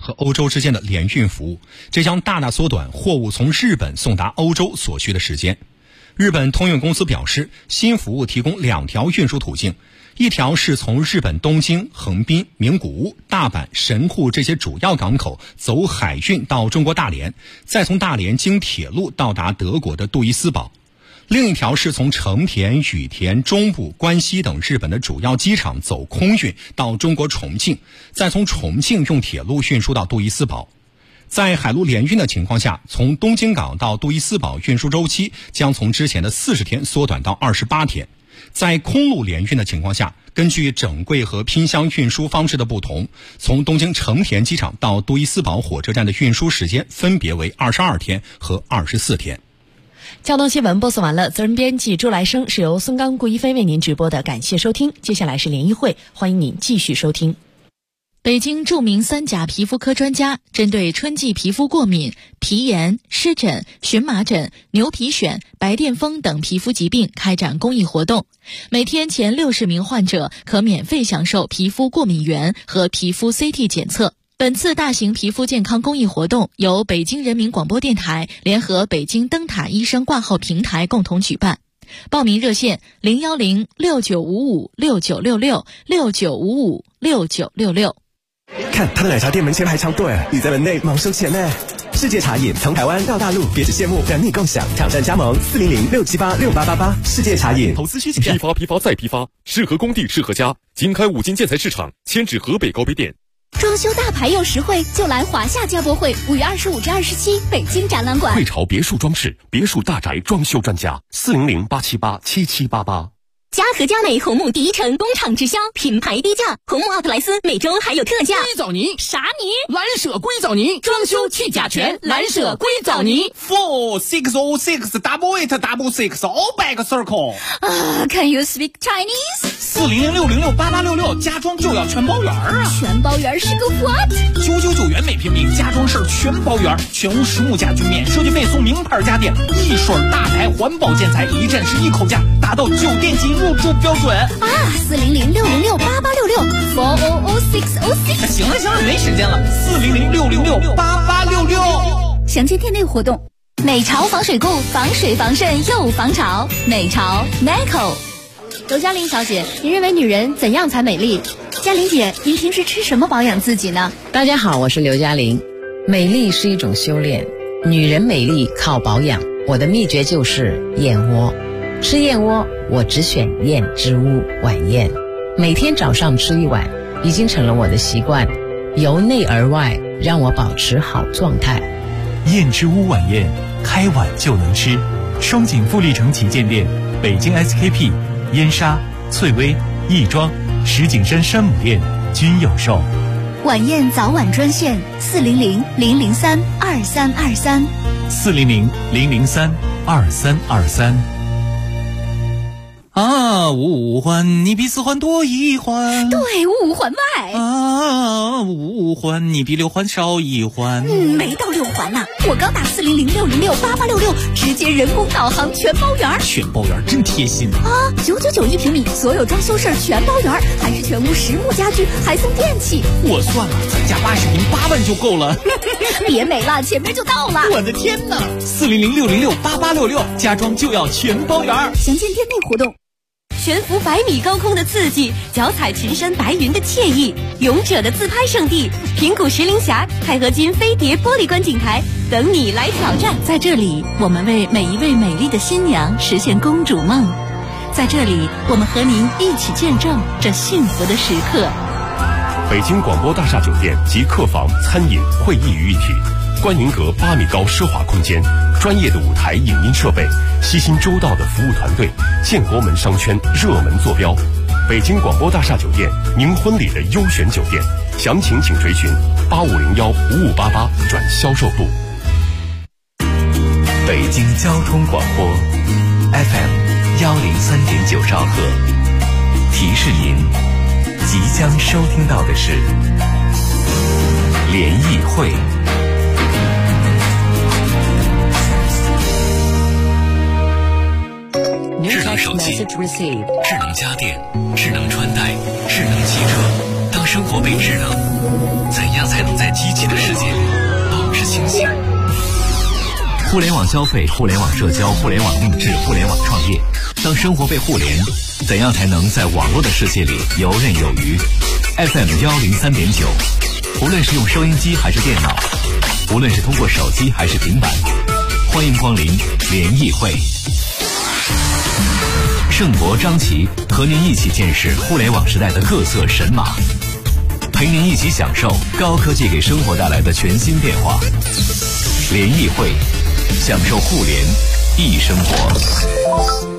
和欧洲之间的联运服务，这将大大缩短货物从日本送达欧洲所需的时间。日本通运公司表示，新服务提供2条运输途径，一条是从日本东京、横滨、名古屋、大阪、神户这些主要港口走海运到中国大连，再从大连经铁路到达德国的杜伊斯堡。另一条是从成田、羽田、中部、关西等日本的主要机场走空运到中国重庆，再从重庆用铁路运输到杜伊斯堡。在海陆联运的情况下，从东京港到杜伊斯堡运输周期将从之前的40天缩短到28天。在空路联运的情况下，根据整柜和拼箱运输方式的不同，从东京成田机场到杜伊斯堡火车站的运输时间分别为22天和24天。 交通新闻播送完了，责任编辑朱来生，是由孙刚、顾一飞为您直播的，感谢收听。接下来是联谊会，欢迎您继续收听。北京著名3甲皮肤科专家针对春季皮肤过敏、皮炎、湿疹、荨麻疹、牛皮癣、白癜风等皮肤疾病开展公益活动，每天前60名患者可免费享受皮肤过敏原和皮肤 CT 检测。本次大型皮肤健康公益活动由北京人民广播电台联合北京灯塔医生挂号平台共同举办。报名热线010-6955-6966 看他的奶茶店门前排长队，你在门内忙收钱呢。世界茶饮从台湾到大陆，别只羡慕，等你共享。挑战加盟400-678-6888。世界茶饮。 投资需谨慎。批发再批发，适合工地适合家。经开5金建材市场，迁至河北高碑店。 装修大牌又实惠，就来华夏家博会，5月25至27，北京展览馆。 汇潮别墅装饰，别墅大宅装修专家，400-878-7788。 嘉禾佳美红木第一城，工厂直销，品牌低价，红木奥特莱斯每周还有特价。 硅藻泥啥泥？ 蓝舍硅藻泥，装修去甲醛，蓝舍硅藻泥。 4606866 back circle。 Can you speak Chinese？ 400-666-8866，家装就要全包圆啊！ 全包圆是个 what ？999元每平米，家装是全包圆，全屋实木家具免设计费送名牌家电，一水大牌环保建材，一站式一口价，达到酒店级入住标准啊 ！400-606-8866 行了，没时间了。400-666-8866， 详见店内活动。美潮防水固，防水防渗又防潮。美潮 Meco。 刘嘉玲小姐，您认为女人怎样才美丽？ 嘉玲姐，您平时吃什么保养自己呢？ 大家好，我是刘嘉玲。美丽是一种修炼，女人美丽靠保养。我的秘诀就是燕窝。吃燕窝，我只选燕之屋晚宴，每天早上吃一碗，已经成了我的习惯，由内而外让我保持好状态。 燕之屋晚宴，开碗就能吃。双井富力城旗舰店、北京 SKP、燕莎、翠微、亦庄、石景山山姆店均有售。 晚宴早晚专线400-003-2323 400-003-2323。五环你比4环多1环， 对，5环外。 5环你比6环少1环。 没到6环呢，我刚打400-606-8866，直接人工导航全包圆。 全包圆真贴心啊！999一平米，所有装修事儿全包圆，还是全屋实木家具，还送电器。 我算了，咱家80平8万就够了。 别美了，前面就到了。 我的天哪！400-606-8866，家装就要全包圆。 详见店内活动。 悬浮100米高空的刺激，脚踩群山白云的惬意，勇者的自拍圣地平谷石林峡钛合金飞碟玻璃观景台等你来挑战。 在这里，我们为每一位美丽的新娘实现公主梦。在这里，我们和您一起见证这幸福的时刻。 北京广播大厦酒店及客房、餐饮、会议于一体，观云阁8米高奢华空间，专业的舞台影音设备，悉心周到的服务团队，建国门商圈热门坐标。北京广播大厦酒店，您婚礼的优选酒店，详情请垂询8501-5588转销售部。 北京交通广播 FM103.9兆赫，提示您即将收听到的是联谊会。 智能手机、智能家电、智能穿戴、智能汽车，当生活被智能，怎样才能在机器的世界里保持清醒？互联网消费、互联网社交、互联网定制、互联网创业，当生活被互联，怎样才能在网络的世界里游刃有余？ FM 103.9，无论是用收音机还是电脑，无论是通过手机还是平板，欢迎光临联谊会。盛博、张琪和您一起见识互联网时代的各色神马，陪您一起享受高科技给生活带来的全新变化。联谊会，享受互联易生活。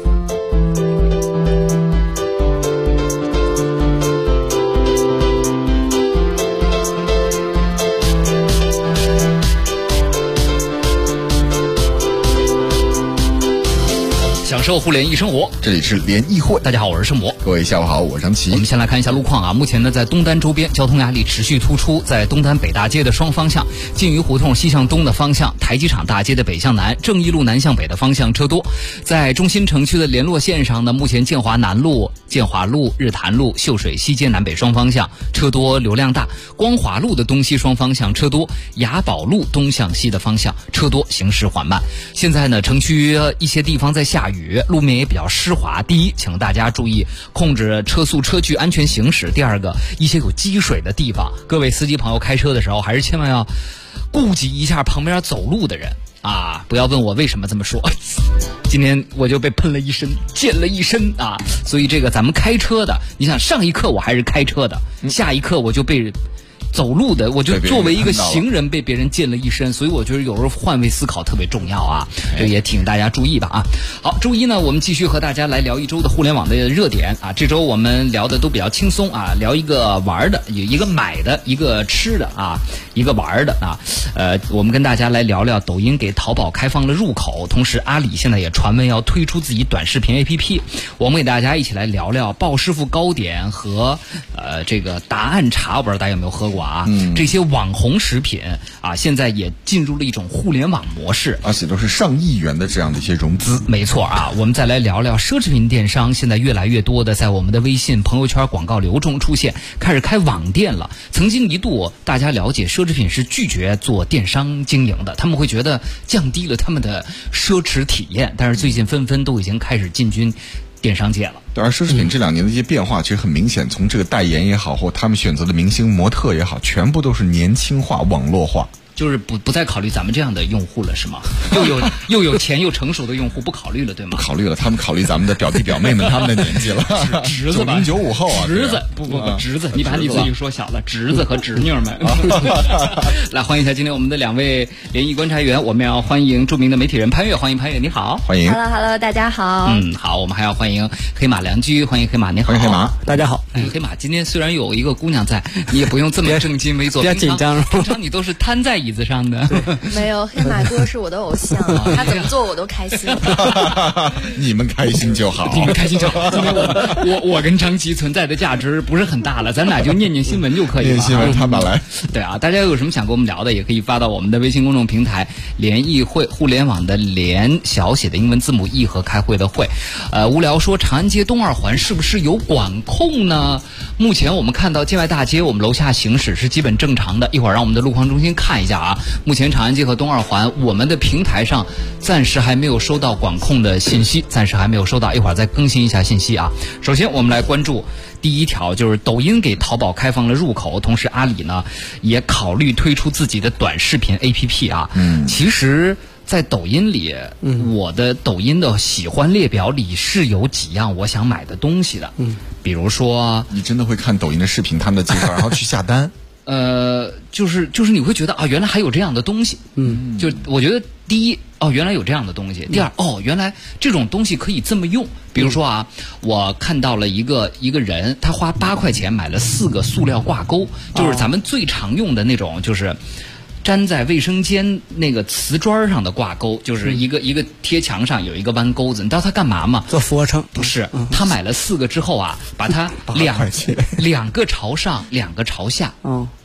享受互联易生活， 这里是联谊会。 大家好，我是盛博。 各位下午好，我是张琪。 我们先来看一下路况啊。目前呢，在东单周边交通压力持续突出，在东单北大街的双方向，晋榆胡同西向东的方向，台机场大街的北向南，正义路南向北的方向车多。在中心城区的联络线上呢，目前建华南路、建华路、日坛路、秀水西街南北双方向车多流量大，光华路的东西双方向车多，雅宝路东向西的方向车多，行驶缓慢。现在呢，城区一些地方在下雨，路面也比较湿滑。第一，请大家注意控制车速车距，安全行驶。第二个，一些有积水的地方，各位司机朋友开车的时候还是千万要顾及一下旁边走路的人啊！不要问我为什么这么说，今天我就被喷了一身，溅了一身啊！所以这个咱们开车的，你想上一刻我还是开车的，下一刻我就被走路的，我就作为一个行人被别人溅了一身，所以我觉得有时候换位思考特别重要啊，这也提醒大家注意吧啊。好，周一呢，我们继续和大家来聊一周的互联网的热点啊。这周我们聊的都比较轻松啊，聊一个玩的，有一个买的，一个吃的啊，一个玩的啊。我们跟大家来聊聊抖音给淘宝开放了入口，同时阿里现在也传闻要推出自己短视频 APP。我们给大家一起来聊聊鲍师傅糕点和这个答案茶，我不知道大家有没有喝过。这些网红食品啊，现在也进入了一种互联网模式， 而且都是上亿元的这样的一些融资。 没错啊，我们再来聊聊奢侈品电商，现在越来越多的在我们的微信朋友圈广告流中出现，开始开网店了。曾经一度大家了解奢侈品是拒绝做电商经营的，他们会觉得降低了他们的奢侈体验，但是最近纷纷都已经开始进军电商界了。 对，而奢侈品这2年的一些变化其实很明显，从这个代言也好，或他们选择的明星模特也好，全部都是年轻化、网络化。 就是不再考虑咱们这样的用户了，是吗？又有钱又成熟的用户不考虑了，对吗？ 不考虑了，他们考虑咱们的表弟表妹们他们的年纪了。 侄子吧 ，90、95后啊， 侄子不，侄子，你把你自己说小了，侄子和侄女们。来欢迎一下今天我们的2位联谊观察员，我们要欢迎著名的媒体人潘越，欢迎潘越，你好， 欢迎。 Hello， 大家好。 好，我们还要欢迎黑马良驹，欢迎黑马，你好， 欢迎黑马， 大家好。 黑马，今天虽然有一个姑娘在，你也不用这么正襟危坐， 比较紧张， 平常你都是瘫在椅子上的。 没有，黑马哥是我的偶像，他怎么做我都开心。 你们开心就好， 你们开心就好。今天我跟张琪存在的价值不是很大了，咱俩就念新闻就可以了。 念新闻他们来。 对啊，大家有什么想跟我们聊的，也可以发到我们的微信公众平台联谊会，互联网的联，小写的英文字母 E 和开会的会。无聊说长安街东2环是不是有管控呢？目前我们看到建外大街，我们楼下行驶是基本正常的。一会儿让我们的路况中心看一下啊。目前长安街和东2环，我们的平台上暂时还没有收到管控的信息，暂时还没有收到，一会儿再更新一下信息啊。首先我们来关注第一条，就是抖音给淘宝开放了入口，同时阿里呢也考虑推出自己的短视频 APP 啊。其实在抖音里，我的抖音的喜欢列表里是有几样我想买的东西的。比如说， 你真的会看抖音的视频，他们的介绍，然后去下单。 就是你会觉得啊，原来还有这样的东西。就我觉得第一，原来有这样的东西。第二，原来这种东西可以这么用。比如说啊，我看到了一个人，他花8块钱买了4个塑料挂钩，就是咱们最常用的那种，就是粘在卫生间那个瓷砖上的挂钩，就是一个贴墙上有一个弯钩子。你知道他干嘛吗？ 做俯卧撑。 不是，他买了4个之后啊，把它两个朝上，2个朝下。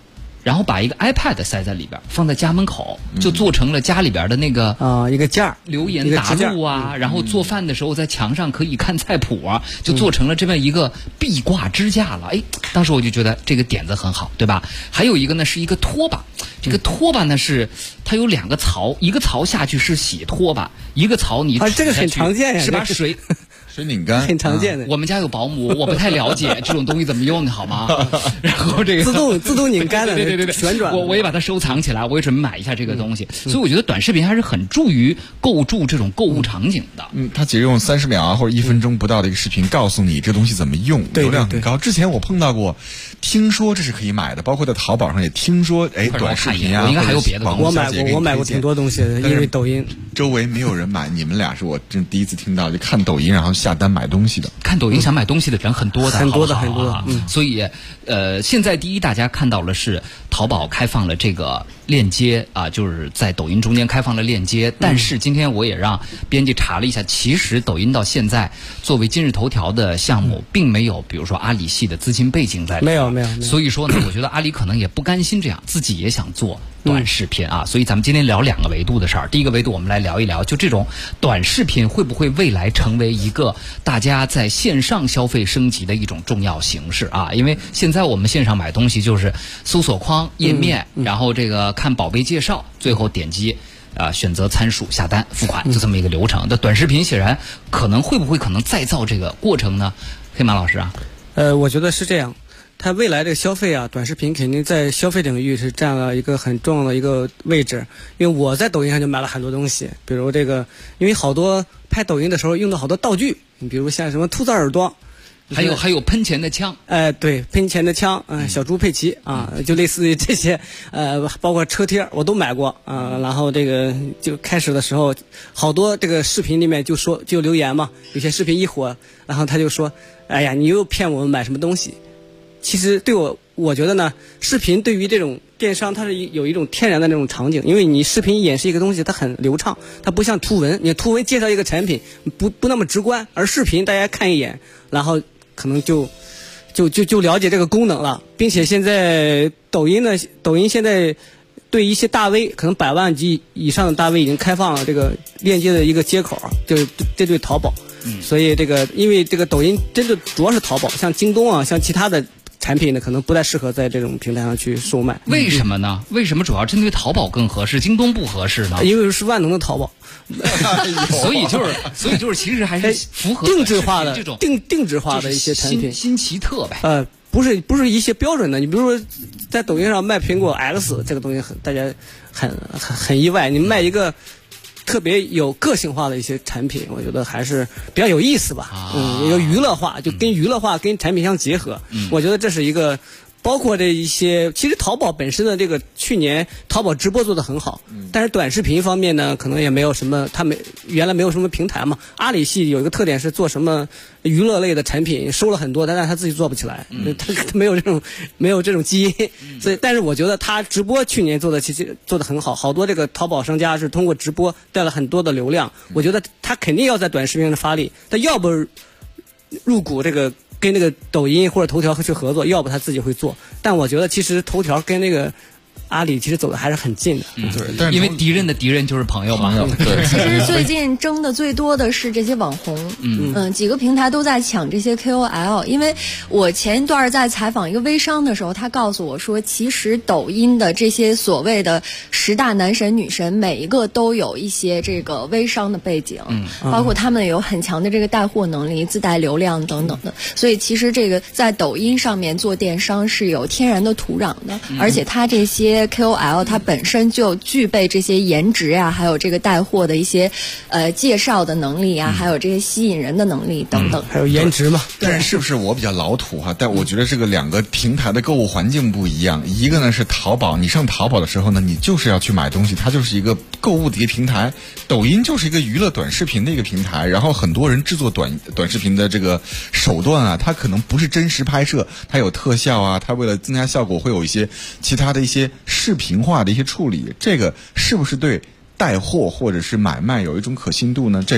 然后把一个 iPad 塞在里边，放在家门口，就做成了家里边的那个一个架， 留言打录啊，然后做饭的时候在墙上可以看菜谱啊，就做成了这么一个壁挂支架了。当时我就觉得这个点子很好，对吧？还有一个呢是一个拖把，这个拖把呢是它有2个槽，一个槽下去是洗拖把，一个槽你这个很常见呀， 是把水拧干， 很常见的。 我们家有保姆，我不太了解这种东西怎么用的，好吗？然后这个自动拧干的， 对， 旋转。 我也把它收藏起来，我也准备买一下这个东西。所以我觉得短视频还是很助于构筑这种购物场景的。 它只用30秒啊或者1分钟不到的一个视频，告诉你这东西怎么用，流量很高。之前我碰到过，听说这是可以买的，包括在淘宝上也听说，短视频啊， 我应该还有别的东西。 我买过挺多东西的，因为抖音周围没有人买，你们俩是我真第一次听到，就看抖音然后下单买东西的。 看抖音想买东西的人很多的， 很多。 所以现在第一大家看到了是淘宝开放了这个链接啊，就是在抖音中间开放了链接。但是今天我也让编辑查了一下，其实抖音到现在作为今日头条的项目，并没有比如说阿里系的资金背景在里面。 没有。 所以说呢，我觉得阿里可能也不甘心这样，自己也想做短视频啊。所以咱们今天聊2个维度的事儿。第一个维度我们来聊一聊，就这种短视频会不会未来成为一个大家在线上消费升级的一种重要形式啊？因为现在我们线上买东西就是搜索框页面，然后这个看宝贝介绍，最后点击选择参数下单付款，就这么一个流程。那短视频显然可能再造这个过程呢？黑马老师啊， 我觉得是这样。它未来的消费啊，短视频肯定在消费领域是占了一个很重要的一个位置。因为我在抖音上就买了很多东西，比如这个，因为好多拍抖音的时候用到好多道具，你比如像什么兔子耳朵， 还有喷钱的枪， 对，喷钱的枪，小猪佩奇啊，就类似于这些，包括车贴我都买过啊。然后这个就开始的时候，好多这个视频里面就留言嘛，有些视频一火，然后他就说，哎呀，你又骗我们买什么东西。其实对我觉得呢，视频对于这种电商，它是有一种天然的那种场景，因为你视频演示一个东西，它很流畅，它不像图文，你图文介绍一个产品不那么直观，而视频大家看一眼，然后可能就了解这个功能了，并且现在抖音现在对一些大 V 可能100万级以上的大 V 已经开放了这个链接的一个接口，就是这对淘宝，所以因为这个抖音真的主要是淘宝，像京东啊，像其他的产品呢，可能不太适合在这种平台上去售卖。 为什么呢？为什么主要针对淘宝更合适，京东不合适呢？ 因为是万能的淘宝， 所以就是其实还是符合定制化的这种定制化的一些产品， 新奇特呗。 不是一些标准的。你比如说，在抖音上卖苹果 X 这个东西大家很意外，你卖一个特别有个性化的一些产品，我觉得还是比较有意思吧。有娱乐化，就跟娱乐化跟产品相结合。我觉得这是一个。包括这一些，其实淘宝本身的这个去年淘宝直播做得很好，但是短视频方面呢，可能也没有什么，原来没有什么平台嘛。阿里系有一个特点是做什么娱乐类的产品收了很多，但是他自己做不起来，他没有这种基因，所以但是我觉得他直播去年其实做得很好，好多这个淘宝商家是通过直播带了很多的流量，我觉得他肯定要在短视频上发力，他要不入股这个。跟那个抖音或者头条去合作，要不他自己会做。但我觉得其实头条跟那个阿里其实走的还是很近的。 对，因为敌人的敌人就是朋友嘛。 对，其实最近争的最多的是这些网红。几个平台都在抢这些 KOL。因为我前一段在采访一个微商的时候，他告诉我说，其实抖音的这些所谓的10大男神女神，每一个都有一些这个微商的背景，包括他们有很强的这个带货能力、自带流量等等的。所以其实这个在抖音上面做电商是有天然的土壤的，而且它这些 KOL 它本身就具备这些颜值呀，还有这个带货的一些介绍的能力啊，还有这些吸引人的能力等等。 还有颜值嘛？ 但是不是我比较老土哈？但我觉得这个2个平台的购物环境不一样。一个呢是淘宝，你上淘宝的时候呢，你就是要去买东西，它就是一个购物的一个平台。抖音就是一个娱乐短视频的一个平台，然后很多人制作短视频的这个手段啊，它可能不是真实拍摄，它有特效啊，它为了增加效果会有一些其他的一些视频化的一些处理。这个是不是对带货或者是买卖有一种可信度呢？这个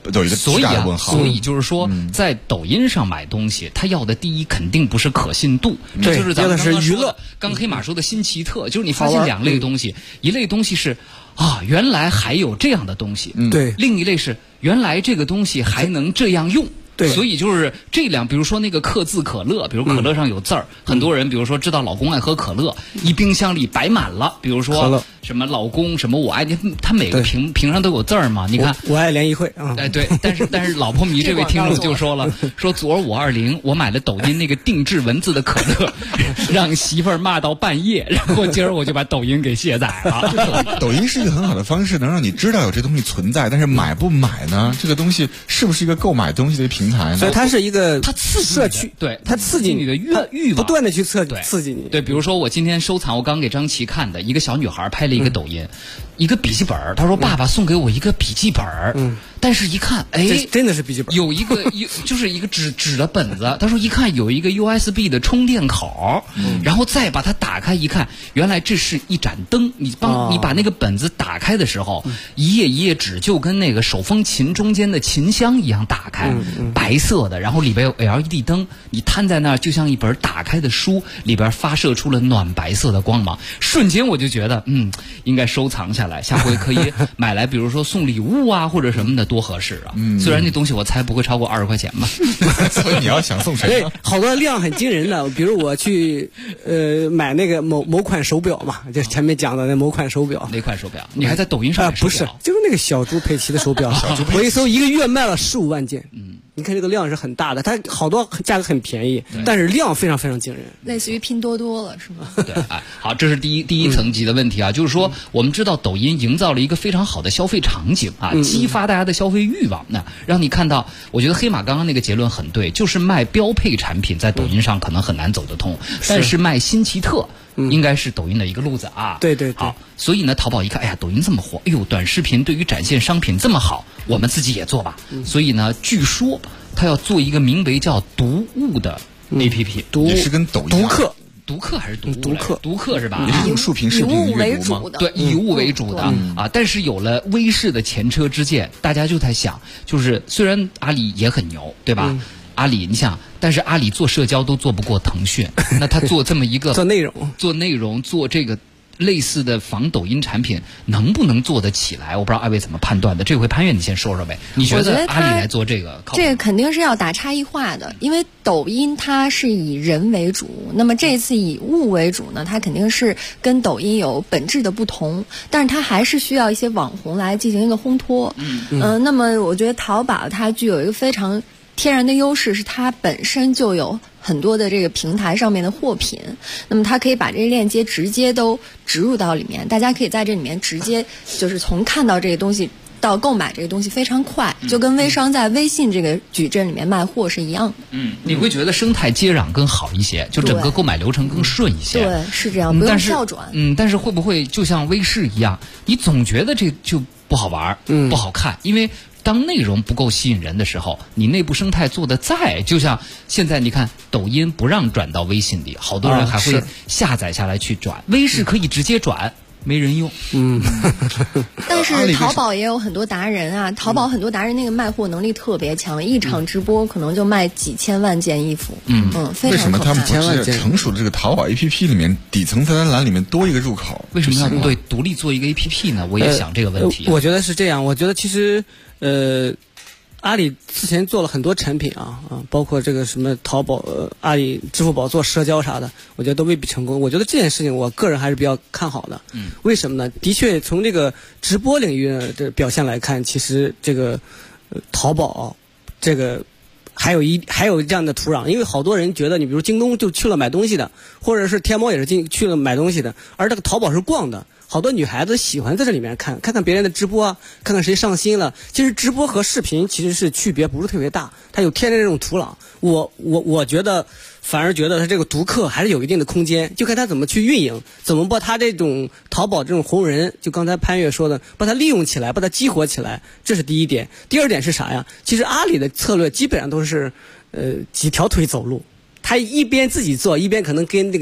有一个巨大的问号。 所以就是说，在抖音上买东西，他要的第一肯定不是可信度，这就是咱们刚刚说的，刚黑马说的新奇特，就是你发现两类东西，一类东西是原来还有这样的东西， 对， 另一类是原来这个东西还能这样用。 对， 所以就是这两，比如说那个刻字可乐，比如可乐上有字儿，很多人比如说知道老公爱喝可乐，一冰箱里摆满了，比如说什么老公什么我爱你，他每个瓶上都有字儿嘛，你看我爱联谊会啊， 哎对，但是老婆迷这位听众就说了，说昨儿520我买了抖音那个定制文字的可乐，让媳妇儿骂到半夜，然后今儿我就把抖音给卸载了。 抖音是一个很好的方式，能让你知道有这东西存在，但是买不买呢？这个东西是不是一个购买东西的平台呢？ 所以它是一个它刺激社区， 对， 它刺激你的欲望， 不断的去刺激你。 对，比如说我今天收藏，我刚给张琪看的一个小女孩拍了一个抖音，一个笔记本，她说爸爸送给我一个笔记本，但是一看，哎， 真的是笔记本， 有一个就是一个纸的本子，她说一看有一个 USB 的充电口，然后再把它打开一看，原来这是一盏灯，你把那个本子打开的时候，一页一页纸就跟那个手风琴中间的琴箱一样打开，白色的，然后里边有 LED 灯，你摊在那儿就像一本打开的书，里边发射出了暖白色的光芒，瞬间我就觉得应该收藏下来，下回可以买来比如说送礼物啊或者什么的，多合适啊。虽然那东西我猜不会超过20块钱吧。 所以你要想送谁呢？ 好多量很惊人的，比如我去买那个某款手表嘛，就前面讲的那某款手表。 哪款手表？你还在抖音上买手表？ 不是，就是那个小猪佩奇的手表。我一搜一个月卖了15万件。你看这个量是很大的，它好多价格很便宜，但是量非常非常惊人， 类似于拼多多了，是吗？ 对，好，这是第一层级的问题啊，就是说我们知道抖音营造了一个非常好的消费场景啊，激发大家的消费欲望，那让你看到，我觉得黑马刚刚那个结论很对，就是卖标配产品在抖音上可能很难走得通，但是卖新奇特。应该是抖音的一个路子啊。 对。 好，所以呢，淘宝一看，哎呀，抖音这么火，哎呦，短视频对于展现商品这么好，我们自己也做吧。所以呢，据说他要做一个名为叫“读物”的 APP， 也是跟抖音读客还是读客？ 读客是吧？ 也是用竖屏视频阅读吗？ 对，以物为主的啊。但是有了微视的前车之鉴，大家就在想，就是虽然阿里也很牛，对吧？阿里，你想，但是阿里做社交都做不过腾讯，那他做这么一个做内容，做这个类似的仿抖音产品，能不能做得起来？我不知道二位怎么判断的。这回潘越你先说说呗，你觉得阿里来做这个？ 这个肯定是要打差异化的，因为抖音它是以人为主，那么这次以物为主呢，它肯定是跟抖音有本质的不同，但是它还是需要一些网红来进行一个烘托。那么我觉得淘宝它具有一个非常天然的优势，是它本身就有很多的这个平台上面的货品，那么它可以把这些链接直接都植入到里面，大家可以在这里面直接就是从看到这个东西到购买这个东西非常快，就跟微商在微信这个矩阵里面卖货是一样的。 你会觉得生态接壤更好一些，就整个购买流程更顺一些。 对，是这样，不用跳转。 但是会不会就像微视一样，你总觉得这就不好玩，不好看，因为当内容不够吸引人的时候，你内部生态做的再，就像现在你看抖音不让转到微信里，好多人还会下载下来去转，微视可以直接转，没人用。 但是淘宝也有很多达人啊，淘宝很多达人那个卖货能力特别强，一场直播可能就卖几千万件衣服。非常可怕。 为什么他们不是成熟的这个淘宝 APP 里面底层菜单栏里面多一个入口？ 为什么要对独立做一个 APP 呢？我也想这个问题。 我觉得是这样，我觉得其实阿里之前做了很多产品包括这个什么淘宝、阿里、支付宝做社交啥的，我觉得都未必成功。我觉得这件事情我个人还是比较看好的。为什么呢？的确，从这个直播领域的表现来看，其实这个淘宝这个还有这样的土壤，因为好多人觉得你比如京东就去了买东西的，或者是天猫也是去了买东西的，而这个淘宝是逛的。好多女孩子喜欢在这里面看别人的直播啊，看看谁上新了。其实直播和视频其实是区别不是特别大，它有天然这种土壤。我觉得反而觉得它这个读客还是有一定的空间，就看它怎么去运营，怎么把它这种淘宝这种红人，就刚才潘越说的，把它利用起来，把它激活起来，这是第一点。第二点是啥呀？其实阿里的策略基本上都是几条腿走路。他一边自己做，一边可能跟这个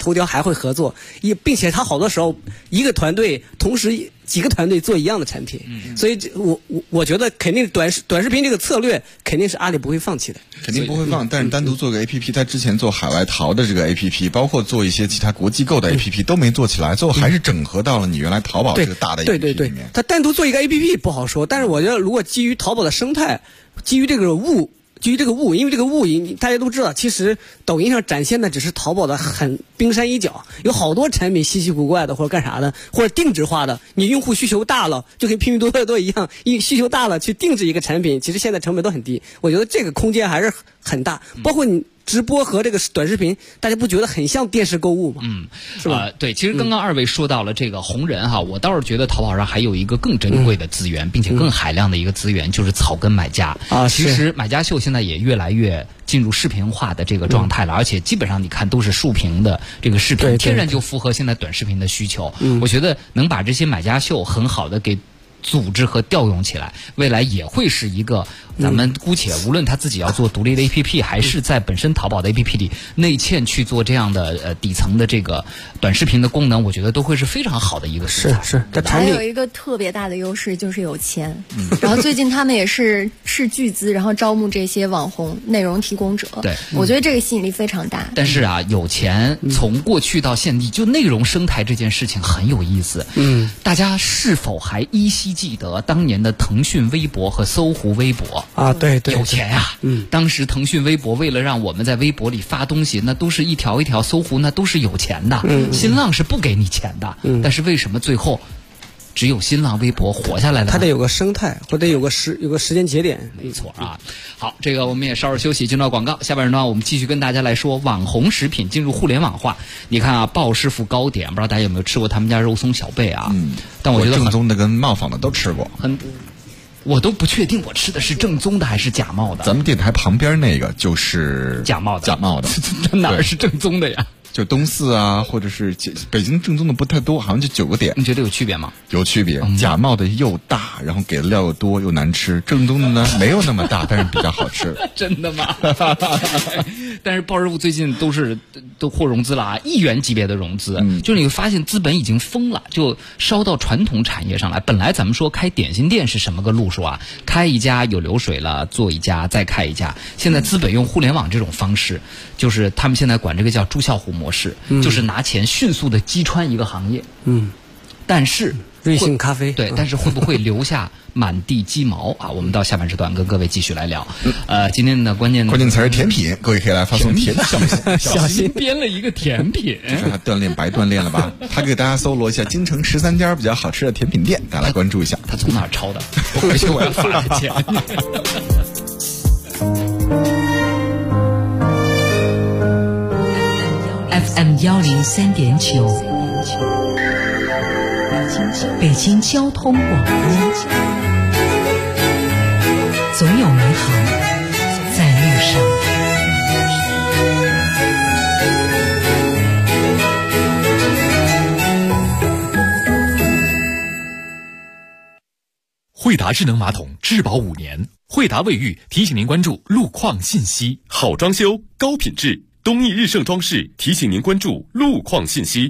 头条还会合作，并且他好多时候一个团队同时几个团队做一样的产品，所以我觉得肯定短视频这个策略肯定是阿里不会放弃的， 肯定不会放。但是单独做个 APP， 他之前做海外淘的这个 APP， 包括做一些其他国际购的 APP 都没做起来，最后还是整合到了你原来淘宝这个大的 APP 里面。 他单独做一个 APP 不好说，但是我觉得如果基于淘宝的生态，基于这个物，因为这个物大家都知道，其实抖音上展现的只是淘宝的很冰山一角，有好多产品稀奇古怪的或者干啥的，或者定制化的，你用户需求大了，就跟拼多多一样，需求大了去定制一个产品，其实现在成本都很低，我觉得这个空间还是很大，包括你直播和这个短视频，大家不觉得很像电视购物吗？是吧？ 对，其实刚刚二位说到了这个红人哈，我倒是觉得淘宝上还有一个更珍贵的资源，并且更海量的一个资源，就是草根买家啊。 其实买家秀现在也越来越进入视频化的这个状态了，而且基本上你看都是竖屏的这个视频，天然就符合现在短视频的需求。我觉得能把这些买家秀很好的给组织和调用起来，未来也会是一个咱们姑且无论他自己要做独立的 APP， 还是在本身淘宝的 APP 里内嵌去做这样的底层的这个短视频的功能，我觉得都会是非常好的一个素材。 是， 还有一个特别大的优势就是有钱，然后最近他们也是巨资，然后招募这些网红内容提供者。 对， 我觉得这个吸引力非常大。 但是啊，有钱从过去到现在，就内容生态这件事情很有意思。大家是否还依稀记得当年的腾讯微博和搜狐微博啊？对， 有钱呀！当时腾讯微博为了让我们在微博里发东西，那都是一条一条，搜狐那都是有钱的，新浪是不给你钱的。但是为什么最后只有新浪微博活下来了？ 它得有个生态，或者有个时间节点。 没错啊。好，这个我们也稍事休息，进到广告。下半段我们继续跟大家来说网红食品进入互联网化。你看啊，鲍师傅糕点，不知道大家有没有吃过他们家肉松小贝啊？但我觉得正宗的跟冒仿的都吃过。 我都不确定我吃的是正宗的还是假冒的。 咱们电台旁边那个就是假冒的，哪儿是正宗的呀？ 就东四啊，或者是北京正宗的不太多，好像就9个点。 你觉得有区别吗？ 有区别，假冒的又大，然后给的料又多又难吃，正宗的呢没有那么大，但是比较好吃。 真的吗？但是鲍师傅最近都扩融资了啊，1亿元级别的融资，就是你会发现资本已经疯了，就烧到传统产业上来。本来咱们说开点心店是什么个路数啊？开一家有流水了，做一家再开一家。现在资本用互联网这种方式，就是他们现在管这个叫朱啸虎模式，就是拿钱迅速的击穿一个行业。但是瑞幸咖啡对，但是会不会留下满地鸡毛啊？我们到下半时段跟各位继续来聊。今天的关键词是甜品，各位可以来发送甜品。 小新编了一个甜品， 就是他白锻炼了吧？他给大家搜罗一下京城13家比较好吃的甜品店，大家来关注一下。 他从哪儿抄的？我回去我要发他钱。 FM 103.9，北京交通广播，总有美好在路上。 惠达智能马桶质保5年，惠达卫浴提醒您关注路况信息。 好装修，高品质。东义日盛装饰提醒您关注路况信息。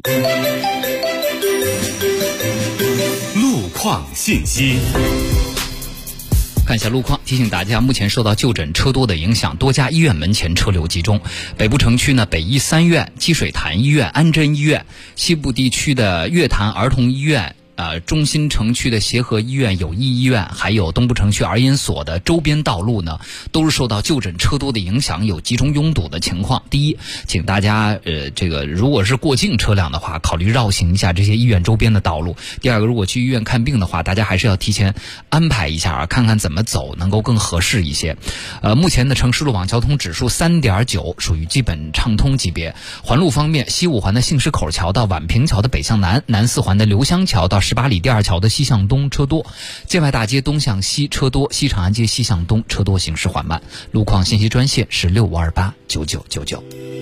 路况信息。 看一下路况，提醒大家，目前受到就诊车多的影响，多家医院门前车流集中。北部城区呢，北医3院、积水潭医院、安贞医院；西部地区的月坛儿童医院。中心城区的协和医院、友谊医院，还有东部城区儿研所的周边道路呢，都是受到就诊车多的影响，有集中拥堵的情况。第一，请大家这个如果是过境车辆的话，考虑绕行一下这些医院周边的道路。第二个，如果去医院看病的话，大家还是要提前安排一下啊，看看怎么走能够更合适一些。目前的城市路网交通指数3.9，属于基本畅通级别。环路方面，西5环的杏石口桥到宛平桥的北向南，南4环的刘香桥到18里第2桥的西向东车多，建外大街东向西车多，西长安街西向东车多，行驶缓慢。路况信息专线是65289999。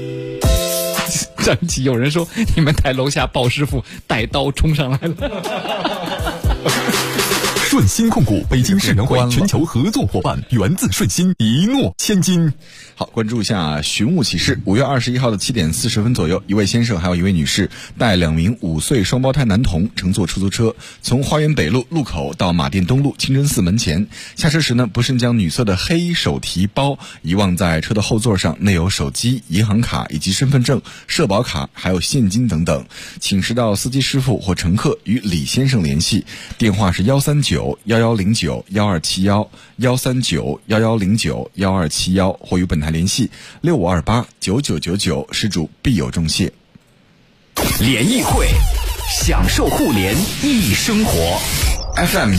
张琪，有人说你们台楼下鲍师傅带刀冲上来了。 顺鑫控股，北京世园会全球合作伙伴，源自顺鑫，一诺千金。 好，关注一下寻物启事。5月21号的7点40分左右，一位先生还有一位女士带2名5岁双胞胎男童乘坐出租车，从花园北路路口到马甸东路清真寺门前。下车时呢，不慎将女色的黑手提包遗忘在车的后座上，内有手机、银行卡以及身份证、社保卡，还有现金等等。请示到司机师傅或乘客与李先生联系，电话是139-1109-1271，139-1109-1271，或与本台联系6528-9999，施主必有重谢。 联谊会，享受互联易生活。 FM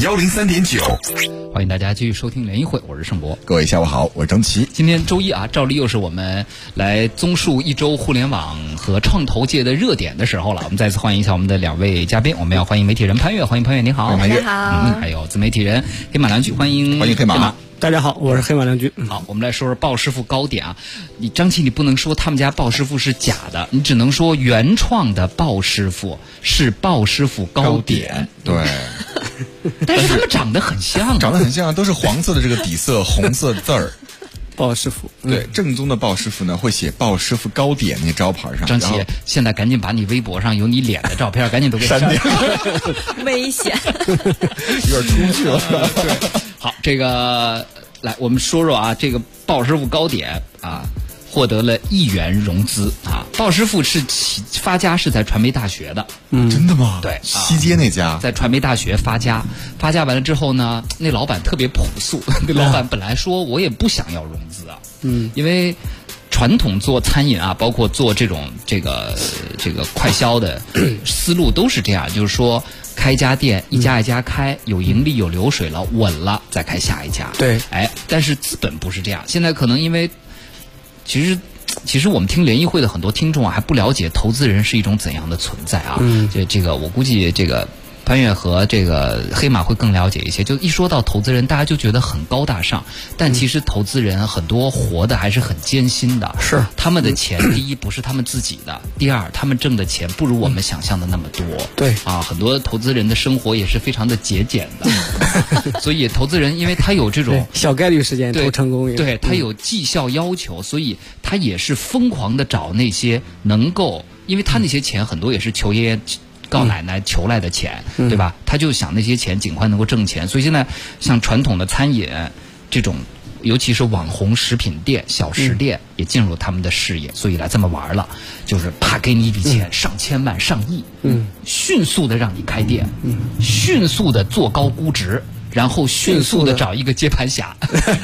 103.9， 欢迎大家继续收听联谊会，我是盛博。 各位下午好，我是张琪。 今天周一啊，照例又是我们来综述一周互联网和创投界的热点的时候了。我们再次欢迎一下我们的2位嘉宾，我们要欢迎媒体人潘越，欢迎潘越，您好。 大家好。 还有自媒体人黑马良驹，欢迎黑马。 大家好，我是黑马良驹。 好，我们来说说鲍师傅糕点啊。你张琪，你不能说他们家鲍师傅是假的，你只能说原创的鲍师傅是鲍师傅糕点。 对。 但是他们长得很像， 都是黄色的这个底色，红色字儿。 鲍师傅， 对，正宗的鲍师傅呢会写鲍师傅糕点那招牌上。 张琪，现在赶紧把你微博上有你脸的照片赶紧都给删掉， 危险， 有点出去了。 对，好，这个来我们说说啊，这个鲍师傅糕点啊，获得了1亿元融资啊。鲍师傅是发家是在传媒大学的， 真的吗？ 对， 西街那家， 在传媒大学发家完了之后呢，那老板特别朴素，那老板本来说我也不想要融资啊，因为传统做餐饮啊，包括做这种这个快销的思路都是这样，就是说开一家店，一家一家开，有盈利有流水了，稳了再开下一家。 对， 但是资本不是这样，现在可能因为其实我们听联谊会的很多听众啊，还不了解投资人是一种怎样的存在啊。这个我估计这个潘越和这个黑马会更了解一些。就一说到投资人，大家就觉得很高大上，但其实投资人很多活的还是很艰辛的。 是他们的钱，第一不是他们自己的，第二他们挣的钱不如我们想象的那么多。 对啊，很多投资人的生活也是非常的节俭的，所以投资人因为他有这种小概率事件投成功， 对他有绩效要求，所以他也是疯狂的找那些能够，因为他那些钱很多也是求爷爷告奶奶求来的钱，对吧？他就想那些钱尽快能够挣钱，所以现在像传统的餐饮这种，尤其是网红食品店、小食店也进入他们的视野，所以来这么玩了，就是啪给你一笔钱，上千万、上亿，迅速的让你开店，迅速的做高估值，然后迅速的找一个接盘侠，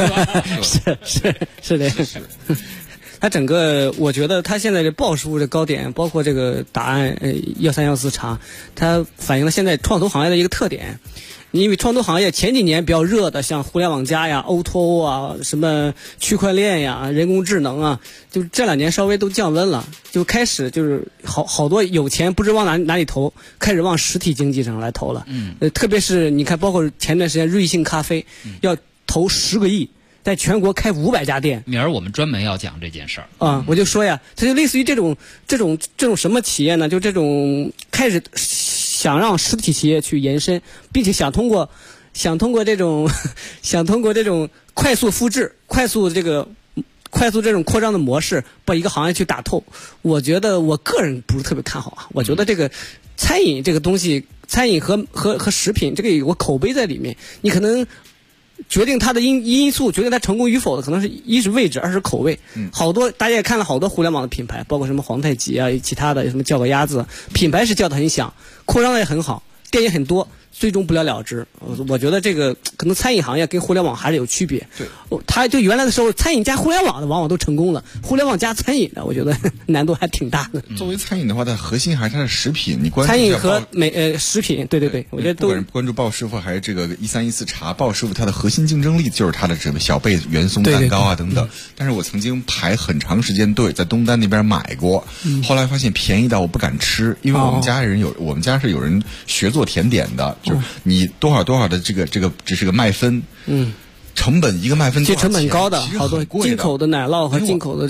是的。他整个，我觉得他现在这鲍师傅这糕点，包括这个答案1314茶，它反映了现在创投行业的一个特点。因为创投行业前几年比较热的，像互联网加呀、O2O 啊、什么区块链呀、人工智能啊，就这2年稍微都降温了，就开始就是好多有钱不知往哪里投，开始往实体经济上来投了。特别是你看，包括前段时间瑞幸咖啡要投10个亿。在全国开500家店， 明儿我们专门要讲这件事儿啊！我就说呀，它就类似于这种什么企业呢？就这种开始想让实体企业去延伸，并且想通过这种快速复制、快速这种扩张的模式，把一个行业去打透。我觉得我个人不是特别看好啊。我觉得这个餐饮这个东西，餐饮和食品这个有个口碑在里面，你可能。决定它的因素，决定它成功与否的，可能是一是位置，二是口味。好多大家也看了好多互联网的品牌，包括什么皇太极啊，其他的什么叫个鸭子，品牌是叫得很响，扩张的也很好，店也很多，最终不了了之。我觉得这个可能餐饮行业跟互联网还是有区别。 对， 它就原来的时候，餐饮加互联网的往往都成功了，互联网加餐饮的，我觉得难度还挺大的。 作为餐饮的话，它核心还是它的食品。你关注餐饮和食品，对，我觉得都关注鲍师傅还是这个1314茶，鲍师傅它的核心竞争力就是它的这个小贝圆松蛋糕啊等等。但是我曾经排很长时间队在东单那边买过，后来发现便宜到我不敢吃，因为我们家是有人学做甜点的，就是你多少的这个只是个麦分，成本一个麦分其实成本高的，好多进口的奶酪和进口的这个。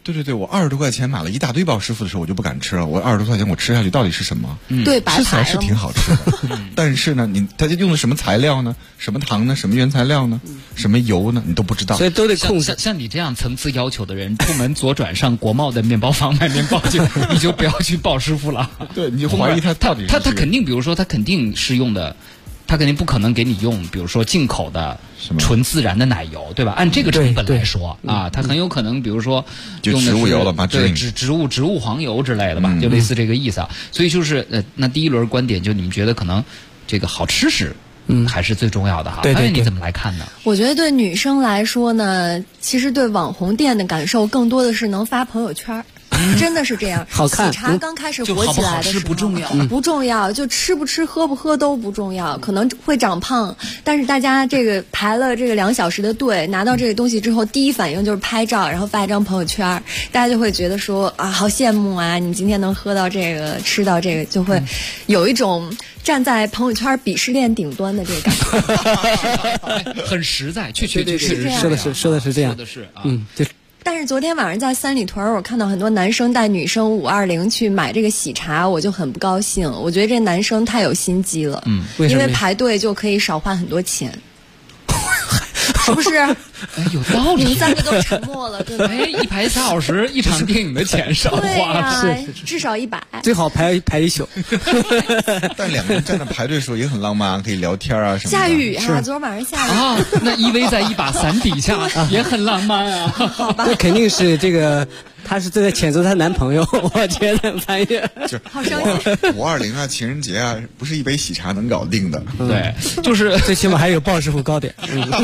对，我20多块钱买了一大堆鲍师傅的时候，我就不敢吃了。我20多块钱我吃下去到底是什么？ 对，白吃起来是挺好吃的，但是呢，它用的什么材料呢？什么糖呢？什么原材料呢？什么油呢？你都不知道， 所以都得控制。 像你这样层次要求的人，出门左转上国贸的面包房买面包去，你就不要去鲍师傅了。 对，你就怀疑他到底是他肯定，比如说他肯定是用的。他肯定不可能给你用，比如说进口的纯自然的奶油，对吧？按这个成本来说啊，它很有可能，比如说用的植物油了吧？ 对，植物黄油之类的吧，就类似这个意思啊。所以就是那第一轮观点就你们觉得可能这个好吃是还是最重要的哈。 对， 你怎么来看呢？ 我觉得对女生来说呢，其实对网红店的感受更多的是能发朋友圈。真的是这样， 好看。 喜茶刚开始火起来的时候， 不重要， 不重要，就吃不吃、喝不喝都不重要，可能会长胖。但是大家这个排了这个2小时的队，拿到这个东西之后，第一反应就是拍照，然后发一张朋友圈，大家就会觉得说啊，好羡慕啊！你今天能喝到这个，吃到这个，就会有一种站在朋友圈鄙视链顶端的这个感觉。 很实在，确说的是这样，说的是这样，对。 但是昨天晚上在三里屯，我看到很多男生带女生520去买这个喜茶，我就很不高兴。我觉得这男生太有心机了，因为排队就可以少花很多钱。是不是？ 有道理。 你们3个都沉默了，对吧？ 一排3小时，一场电影的钱少花， 是至少100， 最好排一宿。 但2个人站在排队的时候也很浪漫，可以聊天啊什么的。 下雨啊，昨天晚上下雨啊。那依偎在一把伞底下也很浪漫啊。 好吧， 那肯定是这个。她是在谴责她男朋友，我觉得翻译就好伤心。 520啊，情人节啊，不是一杯喜茶能搞定的。 对，就是最起码还有鲍师傅糕点。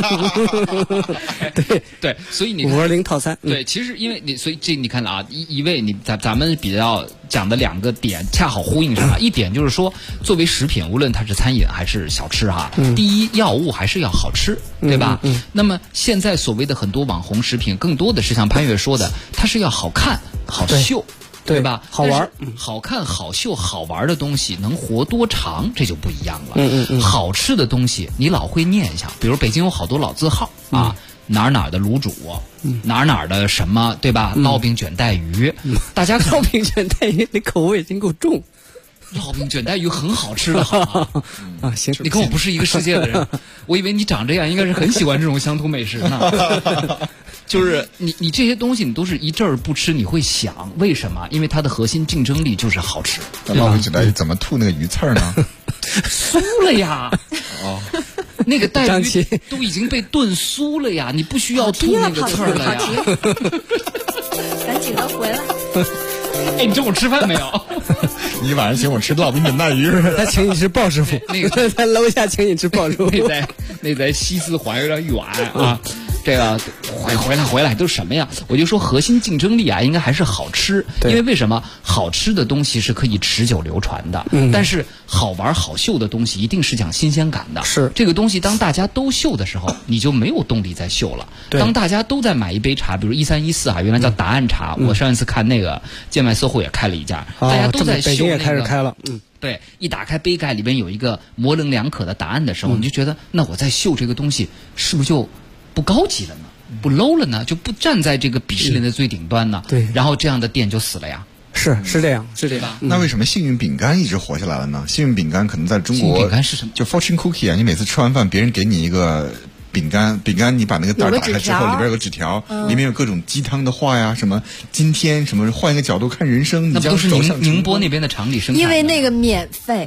对，所以你 520套餐。 对，其实因为所以这你看了啊，一位咱们比较讲的2个点恰好呼应上了。一点就是说，作为食品，无论它是餐饮还是小吃哈，第一要务还是要好吃，对吧？那么现在所谓的很多网红食品，更多的是像潘越说的，它是要好看、好秀，对吧？ 好玩， 好看、好秀、好玩的东西能活多长，这就不一样了。好吃的东西你老会念想，比如北京有好多老字号啊。哪儿的卤煮，哪儿的什么，对吧？烙饼卷带鱼，大家烙饼卷带鱼那口味已经够重。 烙饼卷带鱼很好吃的好啊！行， 你跟我不是一个世界的人，我以为你长这样应该是很喜欢这种乡土美食呢。就是你这些东西你都是一阵儿不吃你会想为什么？因为它的核心竞争力就是好吃。 那烙饼卷带鱼怎么吐那个鱼刺儿呢？ 酥了呀！哦。那个带鱼都已经被炖酥了呀，你不需要吐那个刺儿了呀。 赶紧的回来。 哎，你中午吃饭没有？ 你晚上请我吃烙饼卷带鱼， 他请你吃鲍师傅。 那个在楼下请你吃鲍师傅。 那在西四环有点远啊。这个回来都什么呀？我就说核心竞争力啊，应该还是好吃。因为为什么好吃的东西是可以持久流传的？但是好玩好秀的东西一定是讲新鲜感的。 是这个东西，当大家都秀的时候，你就没有动力再秀了。当大家都在买一杯茶，比如1314啊，原来叫答案茶，我上一次看那个建外SOHO也开了一家，大家都在秀。 北京也开始开了。 对，一打开杯盖里边有一个模棱两可的答案的时候，你就觉得那我在秀这个东西是不是就不高级了呢？不 low 了呢？就不站在这个鄙视链的最顶端呢？ 对， 然后这样的店就死了呀。 是这样，是这样。 那为什么幸运饼干一直活下来了呢？幸运饼干可能在中国， 幸运饼干是什么？ 就 fortune cookie 啊，你每次吃完饭，别人给你一个饼干，你把那个袋打开之后，里边有个纸条，里面有各种鸡汤的话呀，什么今天什么换一个角度看人生， 那不都是宁波那边的厂里生产的？ 因为那个免费。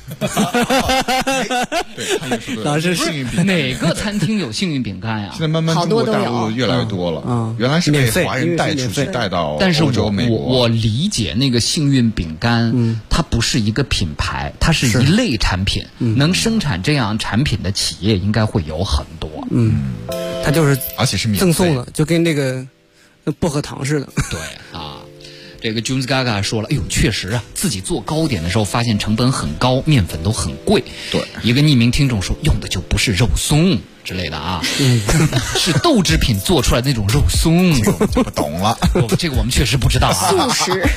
对， 老师幸运饼哪个餐厅有幸运饼干呀？ 现在慢慢中国大陆越来越多了。原来是被华人带出去带到欧洲、美国。 我理解那个幸运饼干，它不是一个品牌，它是一类产品。能生产这样产品的企业应该会有很多。 它就是而且是免费赠送的，就跟那个薄荷糖似的。 对啊。这个 James Gaga 说了，哎呦，确实啊，自己做糕点的时候发现成本很高，面粉都很贵。 对， 一个匿名听众说，用的就不是肉松， 之类的啊，是豆制品做出来的那种肉松， 就不懂了。 这个我们确实不知道啊。 素食。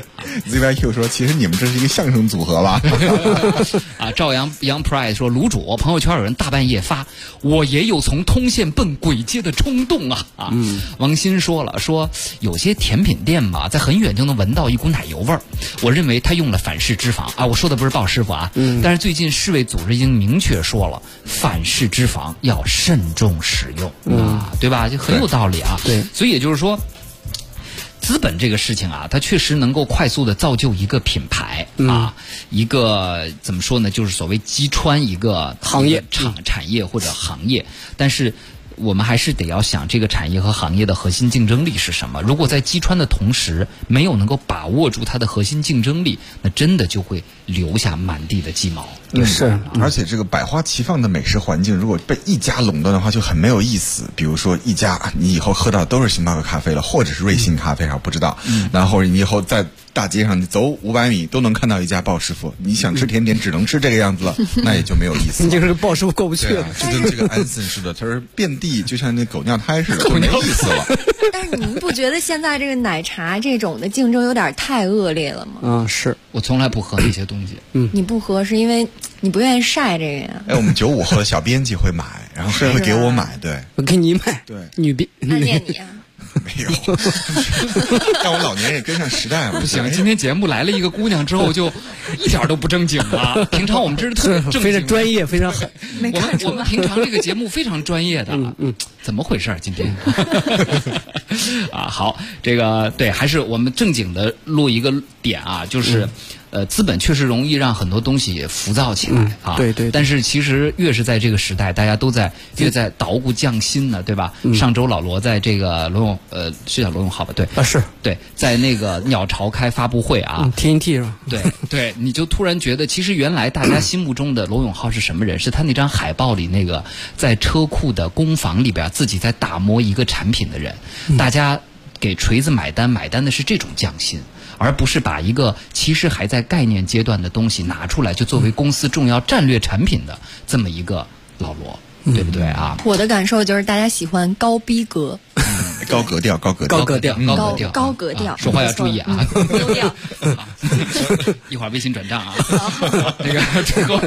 ZYQ 说，其实你们这是一个相声组合吧？ 啊，赵阳 Pride 说，卤煮朋友圈有人大半夜发，我也有从通县奔簋街的冲动啊啊！王鑫说了，说有些甜品店吧，在很远就能闻到一股奶油味儿，我认为他用了反式脂肪啊。我说的不是鲍师傅啊，但是最近世卫组织已经明确说了，反式脂肪要慎重使用啊，对吧？就很有道理啊。 对， 所以也就是说，资本这个事情啊，它确实能够快速的造就一个品牌啊，一个怎么说呢，就是所谓击穿一个行业产业或者行业，但是我们还是得要想这个产业和行业的核心竞争力是什么。如果在击穿的同时没有能够把握住它的核心竞争力，那真的就会留下满地的鸡毛。 是，而且这个百花齐放的美食环境，如果被一家垄断的话，就很没有意思。比如说一家，你以后喝到都是星巴克咖啡了，或者是瑞幸咖啡，还不知道。然后你以后在大街上你走500米都能看到一家鲍师傅，你想吃甜点只能吃这个样子了，那也就没有意思了。 你就是鲍师傅过不去了。 就跟这个安森似的，它是遍地就像那狗尿胎似的，就没意思了。 但是您不觉得现在这个奶茶这种的竞争有点太恶劣了吗？ 是我从来不喝那些东西。 你不喝是因为你不愿意晒这个呀？ 我们95后的小编辑会买，然后会给我买，对， 我给你买， 对， 女编暗恋你啊。 没有，但我老年也跟上时代了。 不行，今天节目来了一个姑娘之后，就一点都不正经了。平常我们这是特别正经， 非常专业，非常狠。 我们平常这个节目非常专业的。怎么回事？今天啊，好，这个对，还是我们正经的录一个点啊，就是。资本确实容易让很多东西浮躁起来啊。 对对。 但是其实越是在这个时代，大家都越在捣鼓匠心呢，对吧？上周老罗在这个罗永是叫罗永浩吧？对。 是。 对，在那个鸟巢开发布会啊。 TNT 是吧？ 对对，你就突然觉得，其实原来大家心目中的罗永浩是什么人？是他那张海报里那个在车库的工坊里边自己在打磨一个产品的人。大家给锤子买单的是这种匠心。而不是把一个其实还在概念阶段的东西拿出来，就作为公司重要战略产品的这么一个老罗，对不对啊？ 我的感受就是大家喜欢高逼格， 高格调， 高格调， 说话要注意啊， 低调。 一会儿微信转账啊。那个之后，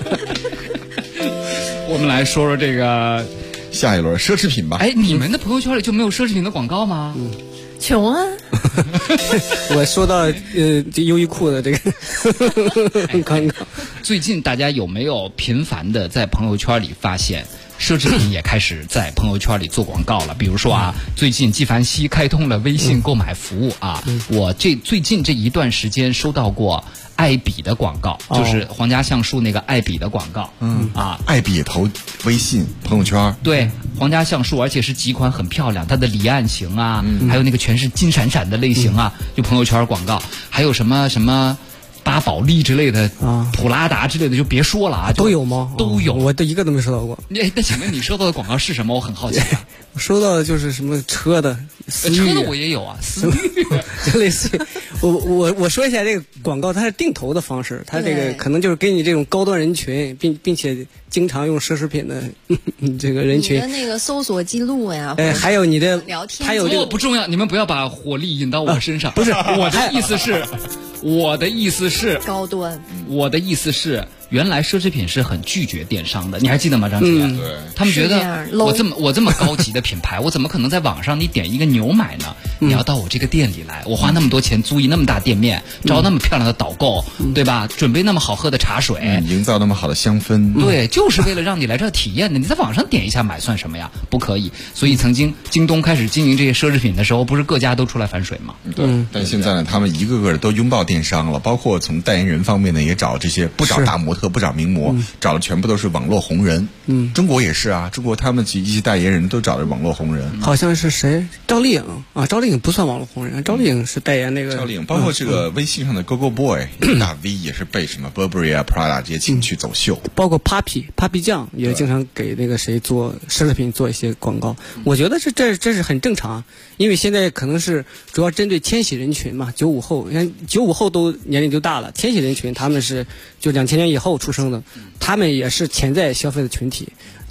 我们来说说这个下一轮奢侈品吧。 哎，你们的朋友圈里就没有奢侈品的广告吗？ 穷啊！ 我说到优衣库的这个广告， 最近大家有没有频繁的在朋友圈里发现奢侈品也开始在朋友圈里做广告了？比如说啊，最近纪梵希开通了微信购买服务啊，我最近这一段时间收到过爱彼的广告，就是皇家橡树那个爱彼的广告。 爱彼也投微信朋友圈。 对，皇家橡树，而且是几款很漂亮，它的离岸型啊，还有那个全是金闪闪的类型啊，就朋友圈广告，还有什么巴宝莉之类的普拉达之类的就别说了啊， 都有吗？ 都有， 我一个都没收到过。 那请问你收到的广告是什么？我很好奇啊。 我收到的就是什么车的， 车的我也有啊，思域就类似于我说一下这个广告，它是定投的方式，它这个可能就是给你这种高端人群，并且经常用奢侈品的这个人群。 你的那个搜索记录呀， 还有你的聊天， 还有这个不重要，你们不要把火力引到我身上。不是，我的意思是高端。 我的意思是，原来奢侈品是很拒绝电商的，你还记得吗，张琪？ 对， 他们觉得我这么高级的品牌，我怎么可能在网上你点一个牛买呢？你要到我这个店里来，我花那么多钱租一那么大店面，招那么漂亮的导购，对吧？准备那么好喝的茶水， 营造那么好的香氛， 对，就是为了让你来这儿体验的。你在网上点一下买算什么呀？不可以。所以曾经京东开始经营这些奢侈品的时候，不是各家都出来反水吗？ 对。但现在呢，他们一个个都拥抱电商了，包括从代言人方面呢，也找这些不找大模特，不找名模，找的全部都是网络红人。中国也是啊，中国他们一些代言人都找的网络红人。 好像是谁？赵丽颖啊，赵丽颖不算网络红人，赵丽颖是代言那个。 赵丽颖，包括这个微信上的 Go Go Boy 大 V 也是被什么 Burberry 啊、Prada 这些请去走秀。 包括 Papi 酱也经常给那个谁做奢侈品做一些广告。我觉得这是很正常，因为现在可能是主要针对千禧人群嘛，95后，你看95后都年龄就大了，千禧人群他们是就2000年以后出生的，他们也是潜在消费的群体。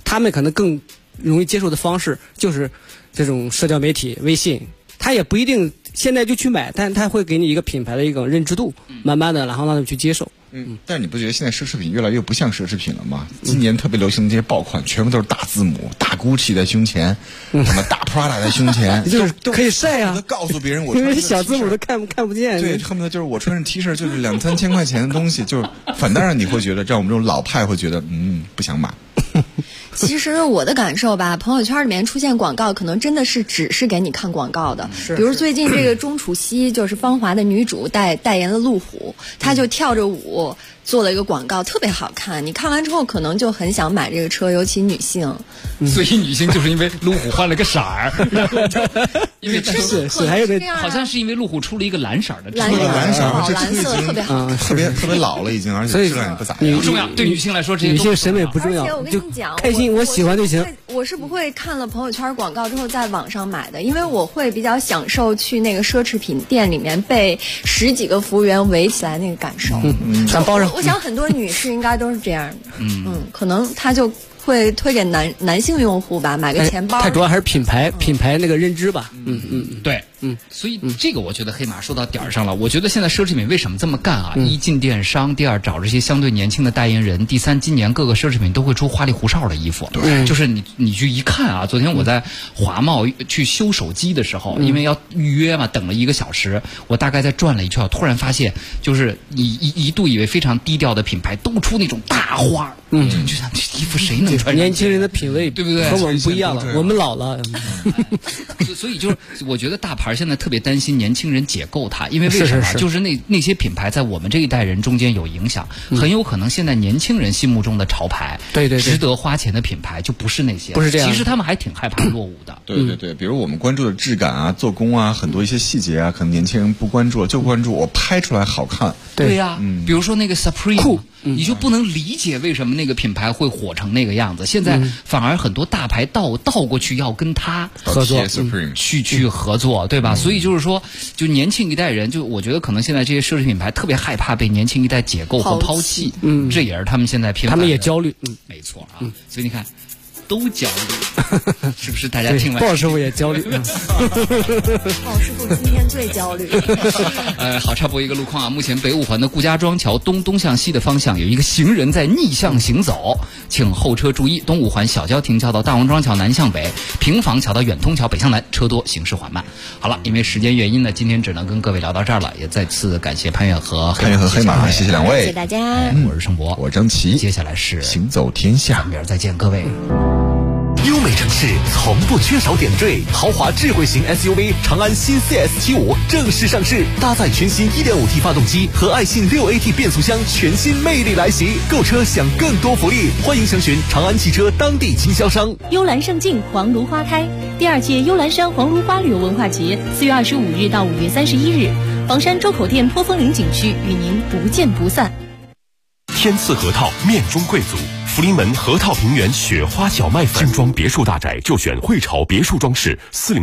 他们可能更容易接受的方式就是这种社交媒体、微信，他也不一定现在就去买，但他会给你一个品牌的一个认知度，慢慢的然后让他去接受。 但是你不觉得现在奢侈品越来越不像奢侈品了吗？今年特别流行的这些爆款，全部都是大字母，大 GUCCI 在胸前，什么大 Prada 在胸前， 就是可以晒啊， 告诉别人我因为小字母都看不见。 对，恨不得就是我穿着 T 恤就是2-3千块钱的东西，就是反倒让你会觉得，让我们这种老派会觉得，不想买。 其实我的感受吧，朋友圈里面出现广告，可能真的是只是给你看广告的。比如最近这个钟楚曦，就是芳华的女主代言了路虎，她就跳着舞做了一个广告，特别好看。你看完之后，可能就很想买这个车，尤其女性。 所以女性就是因为路虎换了个色儿，因为是还有个好像是因为路虎出了一个蓝色的车， 蓝色， 蓝色特别好， 特别老了已经，而且质量也不咋样。 不重要，对女性来说这些女性审美不重要。 而且我跟你讲， 开心我喜欢就行。 我是不会看了朋友圈广告之后在网上买的，因为我会比较享受去那个奢侈品店里面被10几个服务员围起来那个感受。我想很多女士应该都是这样的。可能她就会推给男性用户吧，买个钱包。 它主要还是品牌那个认知吧。 对。所以这个我觉得黑马说到点儿上了。我觉得现在奢侈品为什么这么干啊？一进电商，第二找这些相对年轻的代言人，第三今年各个奢侈品都会出花里胡哨的衣服。对，就是你去一看啊，昨天我在华贸去修手机的时候，因为要预约嘛，等了1个小时，我大概在转了一圈，突然发现就是一度以为非常低调的品牌都出那种大花。就想这衣服谁能穿？ 年轻人的品味对不对？ 和我们不一样了，我们老了。 所以就是我觉得大牌现在特别担心年轻人解构它，因为为什么？就是那些品牌在我们这一代人中间有影响，很有可能现在年轻人心目中的潮牌，对，值得花钱的品牌就不是那些， 不是这样。 其实他们还挺害怕落伍的。 对，比如我们关注的质感啊、做工啊，很多一些细节啊，可能年轻人不关注，就关注我拍出来好看。 对呀，比如说那个 Supreme，你就不能理解为什么那个品牌会火成那个样子。现在反而很多大牌倒过去要跟他合作， 去合作，对吧？所以就是说，就年轻一代人，就我觉得可能现在这些奢侈品牌特别害怕被年轻一代解构和抛弃，这也是他们现在偏， 他们也焦虑， 没错啊。所以你看。都焦虑，是不是？大家听完， 鲍师傅也焦虑。 鲍师傅今天最焦虑。 好，插播一个路况啊。目前北五环的顾家庄桥东向西的方向有一个行人在逆向行走，请后车注意。东五环小交亭桥到大王庄桥南向北，平房桥到远通桥北向南，车多，行驶缓慢。好了，因为时间原因呢，今天只能跟各位聊到这儿了。也再次感谢潘越和黑马，谢谢两位， 谢谢大家。 我是盛博， 我张琪， 接下来是行走天下， 明儿再见，各位。 优美城市从不缺少点缀，豪华智慧型 SUV 长安新 CS75 正式上市，搭载全新 1.5T 发动机和爱信 6AT 变速箱，全新魅力来袭。购车享更多福利，欢迎详询长安汽车当地经销商。 幽兰胜境，黄芦花开。第2届幽兰山黄芦花旅游文化节4月25日到5月31日，房山周口店坡峰岭景区与您不见不散。 天赐核桃，面中贵族。福临门核桃平原雪花小麦粉，精装别墅大宅就选汇潮别墅装饰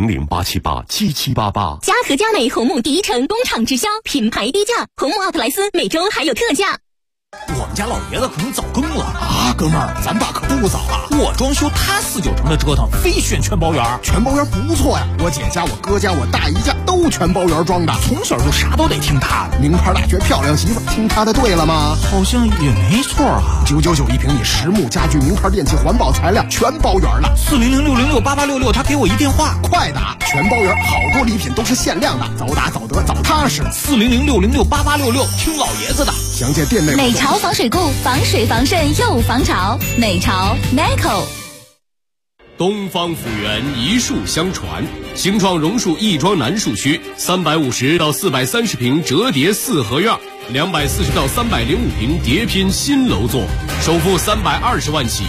，400-878-7788。 嘉禾佳美红木第一城工厂直销，品牌低价，红木奥特莱斯每周还有特价。 我们家老爷子可能早更了啊，哥们儿，咱爸可不早啊！我装修，他4、9成的折腾，非选全包圆。 全包圆不错呀，我姐家、我哥家、我大姨家都全包圆装的， 从小就啥都得听他的。 名牌大学漂亮媳妇，听他的对了吗？ 好像也没错啊。 999一平米实木家具、名牌电器、环保材料，全包圆了。 400-606-8866，他给我一电话， 快打！全包圆，好多礼品都是限量的，早打早得早踏实。 400-606-8866，听老爷子的。 详见店内。 美潮防水固，防水防渗又防潮。美潮 Nico。 东方府源一树相传，兴创榕树亦庄南树区350到430平折叠4合院，240到305平叠拼新楼座，首付320万起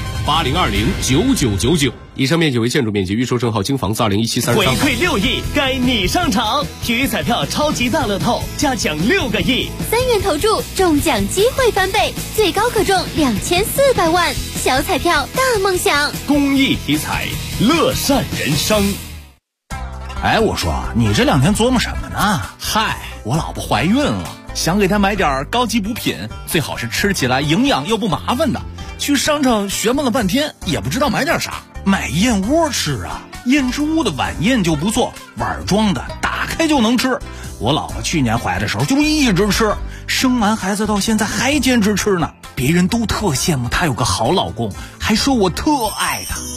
，80209999。以上面积为建筑面积，预售证号京房子2017-33。 回馈6亿，该你上场！体育彩票超级大乐透，加奖6个亿 ，3元投注，中奖机会翻倍，最高可中2400万。小彩票大梦想， 公益体彩，乐善人生。 哎，我说你这2天琢磨什么呢？嗨，我老婆怀孕了，想给她买点高级补品，最好是吃起来营养又不麻烦的。 去商场询问了半天，也不知道买点啥。买燕窝吃啊，燕之屋的晚宴就不错，碗装的，打开就能吃。我老婆去年怀的时候就一直吃，生完孩子到现在还坚持吃呢。别人都特羡慕她有个好老公，还说我特爱她。